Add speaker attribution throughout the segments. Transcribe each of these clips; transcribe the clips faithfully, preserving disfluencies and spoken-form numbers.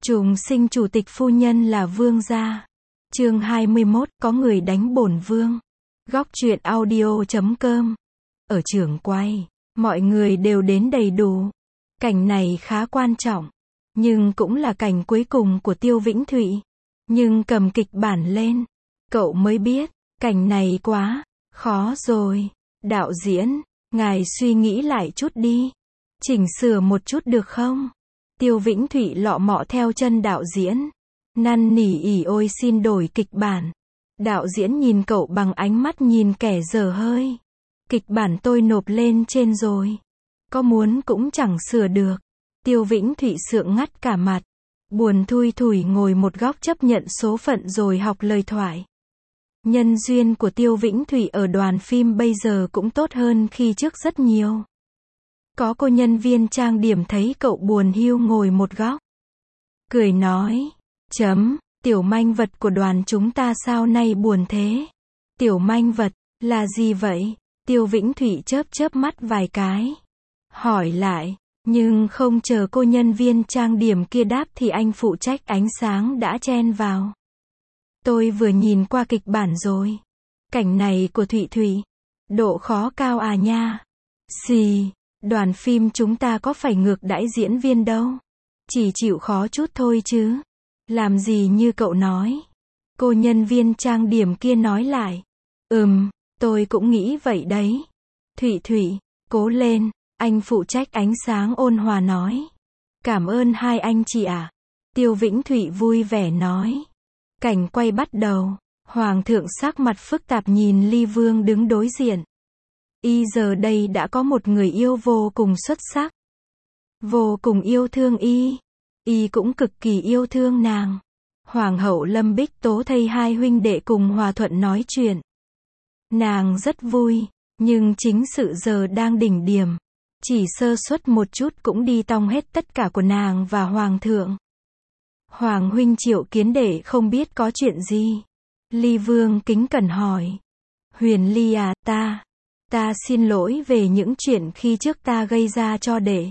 Speaker 1: Trùng sinh chủ tịch phu nhân là vương gia. Chương hai mươi mốt, có người đánh bổn vương. Góc truyện audio chấm com. Ở trường quay, mọi người đều đến đầy đủ. Cảnh này khá quan trọng, nhưng cũng là cảnh cuối cùng của Tiêu Vĩnh Thụy. Nhưng cầm kịch bản lên, cậu mới biết, cảnh này quá khó rồi. Đạo diễn, ngài suy nghĩ lại chút đi. Chỉnh sửa một chút được không? Tiêu Vĩnh Thụy lọ mọ theo chân đạo diễn. Năn nỉ ỉ ôi xin đổi kịch bản. Đạo diễn nhìn cậu bằng ánh mắt nhìn kẻ dở hơi. Kịch bản tôi nộp lên trên rồi. Có muốn cũng chẳng sửa được. Tiêu Vĩnh Thụy sượng ngắt cả mặt. Buồn thui thủi ngồi một góc chấp nhận số phận rồi học lời thoại. Nhân duyên của Tiêu Vĩnh Thụy ở đoàn phim bây giờ cũng tốt hơn khi trước rất nhiều. Có cô nhân viên trang điểm thấy cậu buồn hiu ngồi một góc. Cười nói, chấm, tiểu manh vật của đoàn chúng ta sao nay buồn thế? Tiểu manh vật, là gì vậy? Tiêu Vĩnh Thụy chớp chớp mắt vài cái. Hỏi lại, nhưng không chờ cô nhân viên trang điểm kia đáp thì anh phụ trách ánh sáng đã chen vào. Tôi vừa nhìn qua kịch bản rồi. Cảnh này của Thụy Thụy, độ khó cao à nha. Xì, đoàn phim chúng ta có phải ngược đãi diễn viên đâu. Chỉ chịu khó chút thôi chứ. Làm gì như cậu nói. Cô nhân viên trang điểm kia nói lại. Ừm, tôi cũng nghĩ vậy đấy. Thụy Thụy, cố lên, anh phụ trách ánh sáng ôn hòa nói. Cảm ơn hai anh chị ạ. À. Tiêu Vĩnh Thụy vui vẻ nói. Cảnh quay bắt đầu, Hoàng thượng sắc mặt phức tạp nhìn Ly Vương đứng đối diện. Y giờ đây đã có một người yêu vô cùng xuất sắc. Vô cùng yêu thương Y. Y cũng cực kỳ yêu thương nàng. Hoàng hậu Lâm Bích Tố thấy hai huynh đệ cùng hòa thuận nói chuyện. Nàng rất vui, nhưng chính sự giờ đang đỉnh điểm. Chỉ sơ suất một chút cũng đi tong hết tất cả của nàng và Hoàng thượng. Hoàng huynh triệu kiến đệ không biết có chuyện gì. Ly Vương kính cẩn hỏi. Huyền Ly à, ta, ta xin lỗi về những chuyện khi trước ta gây ra cho đệ.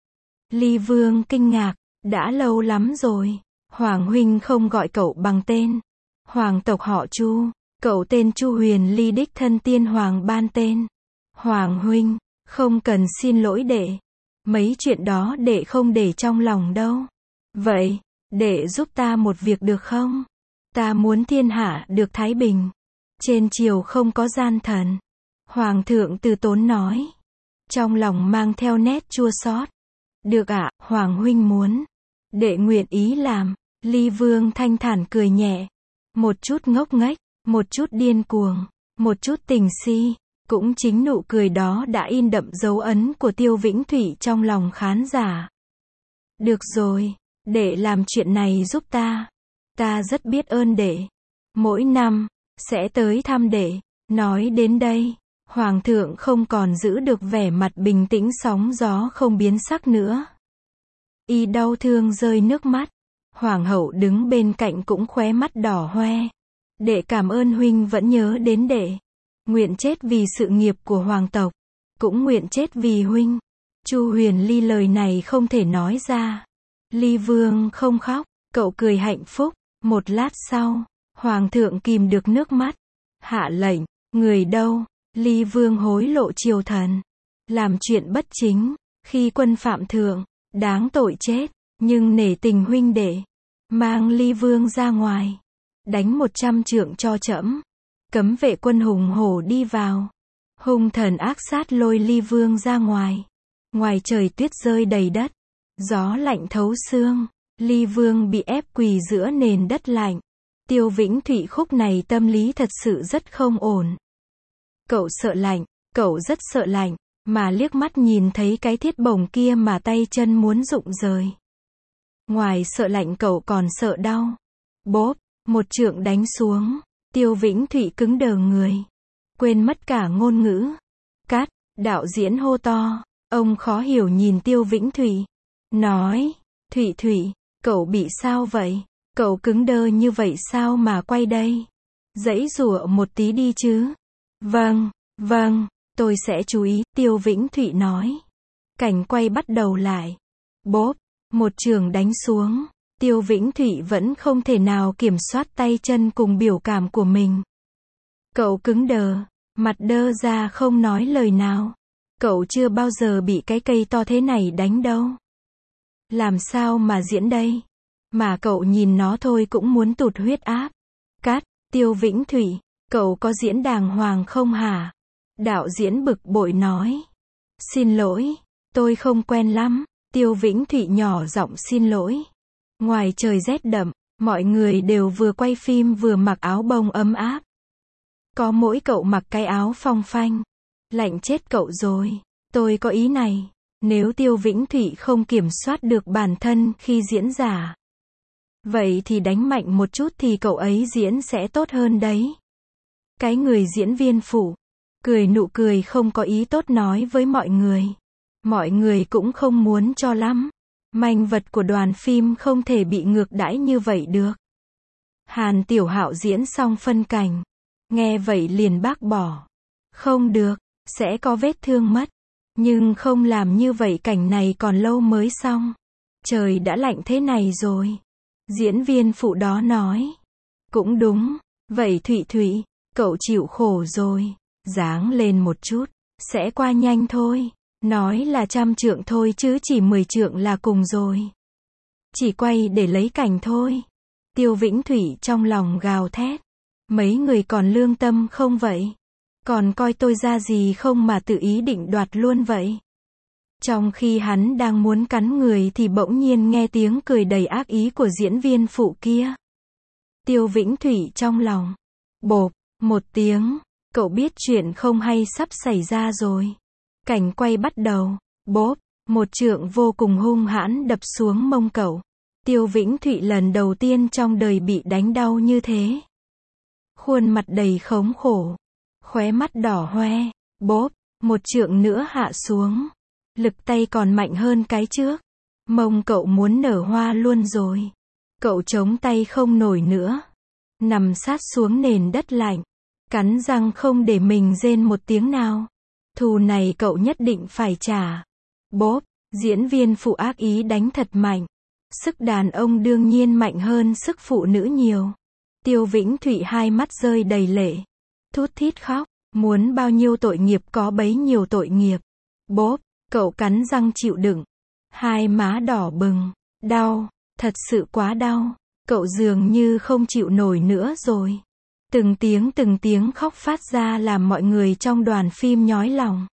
Speaker 1: Ly Vương kinh ngạc, đã lâu lắm rồi. Hoàng huynh không gọi cậu bằng tên. Hoàng tộc họ Chu, cậu tên Chu Huyền Ly đích thân tiên hoàng ban tên. Hoàng huynh, không cần xin lỗi đệ. Mấy chuyện đó đệ không để trong lòng đâu. Vậy, đệ giúp ta một việc được không? Ta muốn thiên hạ được thái bình. Trên triều không có gian thần. Hoàng thượng từ tốn nói. Trong lòng mang theo nét chua xót. Được ạ, à, Hoàng huynh muốn. Đệ nguyện ý làm. Ly Vương thanh thản cười nhẹ. Một chút ngốc nghếch, một chút điên cuồng, một chút tình si. Cũng chính nụ cười đó đã in đậm dấu ấn của Tiêu Vĩnh Thụy trong lòng khán giả. Được rồi, đệ làm chuyện này giúp ta. Ta rất biết ơn đệ. Mỗi năm, sẽ tới thăm đệ. Nói đến đây, Hoàng thượng không còn giữ được vẻ mặt bình tĩnh sóng gió không biến sắc nữa. Y đau thương rơi nước mắt. Hoàng hậu đứng bên cạnh cũng khóe mắt đỏ hoe. Đệ cảm ơn huynh vẫn nhớ đến đệ. Nguyện chết vì sự nghiệp của hoàng tộc. Cũng nguyện chết vì huynh. Chu Huyền Ly lời này không thể nói ra. Ly Vương không khóc, cậu cười hạnh phúc. Một lát sau, Hoàng thượng kìm được nước mắt. Hạ lệnh, người đâu? Ly Vương hối lộ triều thần. Làm chuyện bất chính, khi quân phạm thượng, đáng tội chết. Nhưng nể tình huynh đệ, mang Ly Vương ra ngoài. Đánh một trăm trượng cho trẫm. Cấm vệ quân hùng hổ đi vào. Hung thần ác sát lôi Ly Vương ra ngoài. Ngoài trời tuyết rơi đầy đất. Gió lạnh thấu xương. Ly Vương bị ép quỳ giữa nền đất lạnh. Tiêu Vĩnh Thụy khúc này tâm lý thật sự rất không ổn. Cậu sợ lạnh, cậu rất sợ lạnh. Mà liếc mắt nhìn thấy cái thiết bổng kia mà tay chân muốn rụng rời. Ngoài sợ lạnh cậu còn sợ đau. Bốp, một trượng đánh xuống. Tiêu Vĩnh Thụy cứng đờ người. Quên mất cả ngôn ngữ. Cắt, đạo diễn hô to. Ông khó hiểu nhìn Tiêu Vĩnh Thụy. Nói, Thụy Thụy, cậu bị sao vậy? Cậu cứng đơ như vậy sao mà quay đây? Giãy giụa một tí đi chứ. Vâng, vâng, tôi sẽ chú ý, Tiêu Vĩnh Thụy nói. Cảnh quay bắt đầu lại. Bốp, một trường đánh xuống. Tiêu Vĩnh Thụy vẫn không thể nào kiểm soát tay chân cùng biểu cảm của mình. Cậu cứng đờ, mặt đơ ra không nói lời nào. Cậu chưa bao giờ bị cái cây to thế này đánh đâu. Làm sao mà diễn đây? Mà cậu nhìn nó thôi cũng muốn tụt huyết áp. Cát, Tiêu Vĩnh Thụy, cậu có diễn đàng hoàng không hả? Đạo diễn bực bội nói. Xin lỗi, tôi không quen lắm. Tiêu Vĩnh Thụy nhỏ giọng xin lỗi. Ngoài trời rét đậm, mọi người đều vừa quay phim vừa mặc áo bông ấm áp. Có mỗi cậu mặc cái áo phong phanh. Lạnh chết cậu rồi. Tôi có ý này, nếu Tiêu Vĩnh Thụy không kiểm soát được bản thân khi diễn giả, vậy thì đánh mạnh một chút thì cậu ấy diễn sẽ tốt hơn đấy. Cái người diễn viên phụ, cười nụ cười không có ý tốt nói với mọi người. Mọi người cũng không muốn cho lắm. Manh vật của đoàn phim không thể bị ngược đãi như vậy được. Hàn Tiểu Hạo diễn xong phân cảnh. Nghe vậy liền bác bỏ. Không được, sẽ có vết thương mất. Nhưng không làm như vậy cảnh này còn lâu mới xong. Trời đã lạnh thế này rồi. Diễn viên phụ đó nói. Cũng đúng, vậy Thụy Thụy, cậu chịu khổ rồi. Dáng lên một chút, sẽ qua nhanh thôi. Nói là trăm trượng thôi chứ chỉ mười trượng là cùng rồi. Chỉ quay để lấy cảnh thôi. Tiêu Vĩnh Thụy trong lòng gào thét. Mấy người còn lương tâm không vậy? Còn coi tôi ra gì không mà tự ý định đoạt luôn vậy? Trong khi hắn đang muốn cắn người thì bỗng nhiên nghe tiếng cười đầy ác ý của diễn viên phụ kia. Tiêu Vĩnh Thụy trong lòng. Bộp, một tiếng. Cậu biết chuyện không hay sắp xảy ra rồi. Cảnh quay bắt đầu. Bốp, một trượng vô cùng hung hãn đập xuống mông cậu. Tiêu Vĩnh Thụy lần đầu tiên trong đời bị đánh đau như thế. Khuôn mặt đầy khốn khổ. Khóe mắt đỏ hoe. Bốp, một trượng nữa hạ xuống. Lực tay còn mạnh hơn cái trước. Mông cậu muốn nở hoa luôn rồi. Cậu chống tay không nổi nữa. Nằm sát xuống nền đất lạnh. Cắn răng không để mình rên một tiếng nào. Thù này cậu nhất định phải trả. Bốp, diễn viên phụ ác ý đánh thật mạnh. Sức đàn ông đương nhiên mạnh hơn sức phụ nữ nhiều. Tiêu Vĩnh Thụy hai mắt rơi đầy lệ. Thút thít khóc. Muốn bao nhiêu tội nghiệp có bấy nhiêu tội nghiệp. Bốp, cậu cắn răng chịu đựng. Hai má đỏ bừng. Đau, thật sự quá đau. Cậu dường như không chịu nổi nữa rồi. Từng tiếng từng tiếng khóc phát ra làm mọi người trong đoàn phim nhói lòng.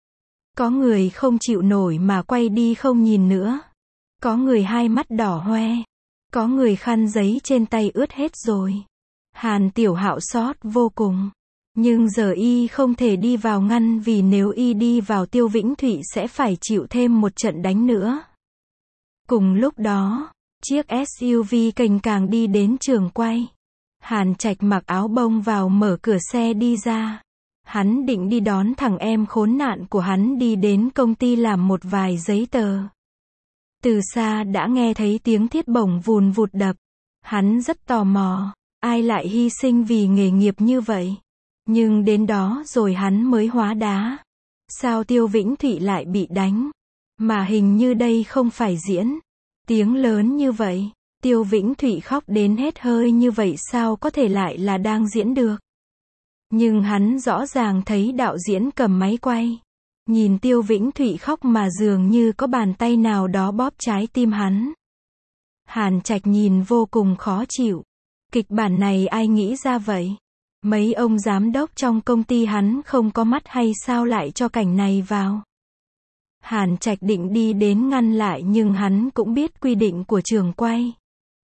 Speaker 1: Có người không chịu nổi mà quay đi không nhìn nữa. Có người hai mắt đỏ hoe. Có người khăn giấy trên tay ướt hết rồi. Hàn Tiểu Hạo xót vô cùng. Nhưng giờ y không thể đi vào ngăn vì nếu y đi vào Tiêu Vĩnh Thụy sẽ phải chịu thêm một trận đánh nữa. Cùng lúc đó, chiếc ét u vê cành càng đi đến trường quay. Hàn Trạch mặc áo bông vào mở cửa xe đi ra. Hắn định đi đón thằng em khốn nạn của hắn đi đến công ty làm một vài giấy tờ. Từ xa đã nghe thấy tiếng thiết bổng vùn vụt đập. Hắn rất tò mò, ai lại hy sinh vì nghề nghiệp như vậy. Nhưng đến đó rồi hắn mới hóa đá. Sao Tiêu Vĩnh Thụy lại bị đánh? Mà hình như đây không phải diễn. Tiếng lớn như vậy. Tiêu Vĩnh Thụy khóc đến hết hơi như vậy sao có thể lại là đang diễn được. Nhưng hắn rõ ràng thấy đạo diễn cầm máy quay. Nhìn Tiêu Vĩnh Thụy khóc mà dường như có bàn tay nào đó bóp trái tim hắn. Hàn Trạch nhìn vô cùng khó chịu. Kịch bản này ai nghĩ ra vậy? Mấy ông giám đốc trong công ty hắn không có mắt hay sao lại cho cảnh này vào? Hàn Trạch định đi đến ngăn lại nhưng hắn cũng biết quy định của trường quay.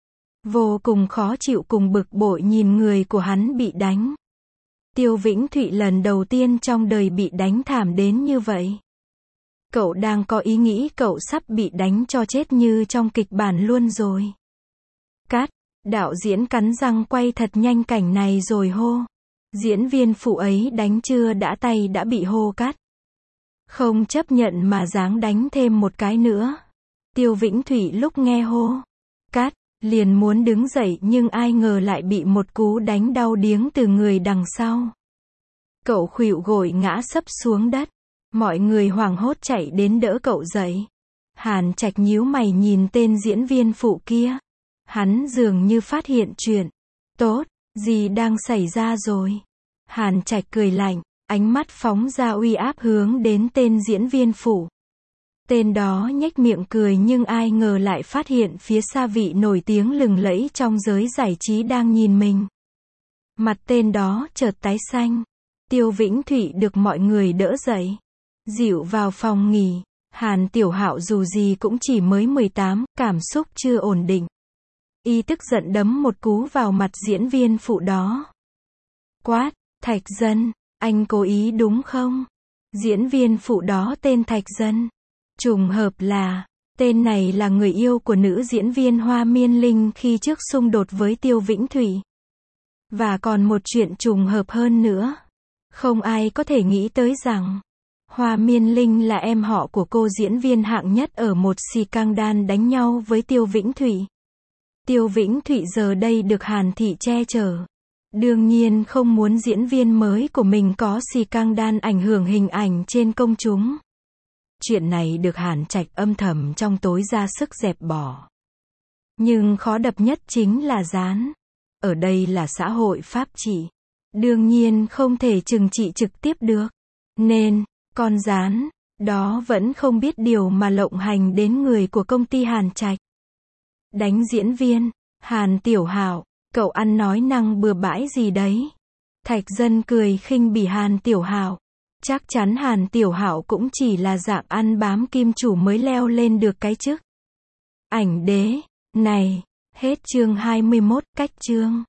Speaker 1: Vô cùng khó chịu cùng bực bội nhìn người của hắn bị đánh. Tiêu Vĩnh Thụy lần đầu tiên trong đời bị đánh thảm đến như vậy. Cậu đang có ý nghĩ cậu sắp bị đánh cho chết như trong kịch bản luôn rồi. Cát, đạo diễn cắn răng quay thật nhanh cảnh này rồi hô. Diễn viên phụ ấy đánh chưa đã tay đã bị hô cắt. Không chấp nhận mà dáng đánh thêm một cái nữa. Tiêu Vĩnh Thụy lúc nghe hô cắt, liền muốn đứng dậy nhưng ai ngờ lại bị một cú đánh đau điếng từ người đằng sau. Cậu khuỵu gối ngã sấp xuống đất. Mọi người hoảng hốt chạy đến đỡ cậu dậy. Hàn Trạch nhíu mày nhìn tên diễn viên phụ kia. Hắn dường như phát hiện chuyện tốt, gì đang xảy ra rồi? Hàn Trạch cười lạnh, ánh mắt phóng ra uy áp hướng đến tên diễn viên phụ. Tên đó nhếch miệng cười nhưng ai ngờ lại phát hiện phía xa vị nổi tiếng lừng lẫy trong giới giải trí đang nhìn mình. Mặt tên đó chợt tái xanh. Tiêu Vĩnh Thụy được mọi người đỡ dậy, dịu vào phòng nghỉ. Hàn Tiểu Hạo dù gì cũng chỉ mới mười tám, cảm xúc chưa ổn định. Y tức giận đấm một cú vào mặt diễn viên phụ đó. Quát, Thạch Dân, anh cố ý đúng không? Diễn viên phụ đó tên Thạch Dân. Trùng hợp là, tên này là người yêu của nữ diễn viên Hoa Miên Linh khi trước xung đột với Tiêu Vĩnh Thụy. Và còn một chuyện trùng hợp hơn nữa. Không ai có thể nghĩ tới rằng, Hoa Miên Linh là em họ của cô diễn viên hạng nhất ở một scandal đánh nhau với Tiêu Vĩnh Thụy. Tiêu Vĩnh Thụy giờ đây được Hàn Thị che chở. Đương nhiên không muốn diễn viên mới của mình có scandal ảnh hưởng hình ảnh trên công chúng. Chuyện này được Hàn Trạch âm thầm trong tối ra sức dẹp bỏ. Nhưng khó đập nhất chính là gián. Ở đây là xã hội pháp trị. Đương nhiên không thể trừng trị trực tiếp được. Nên, con gián đó vẫn không biết điều mà lộng hành đến người của công ty Hàn Trạch. Đánh diễn viên, Hàn Tiểu Hạo, cậu ăn nói năng bừa bãi gì đấy? Thạch Dân cười khinh bỉ Hàn Tiểu Hạo. Chắc chắn Hàn Tiểu Hạo cũng chỉ là dạng ăn bám kim chủ mới leo lên được cái chức ảnh đế này. Hết chương hai mươi mốt, cách chương.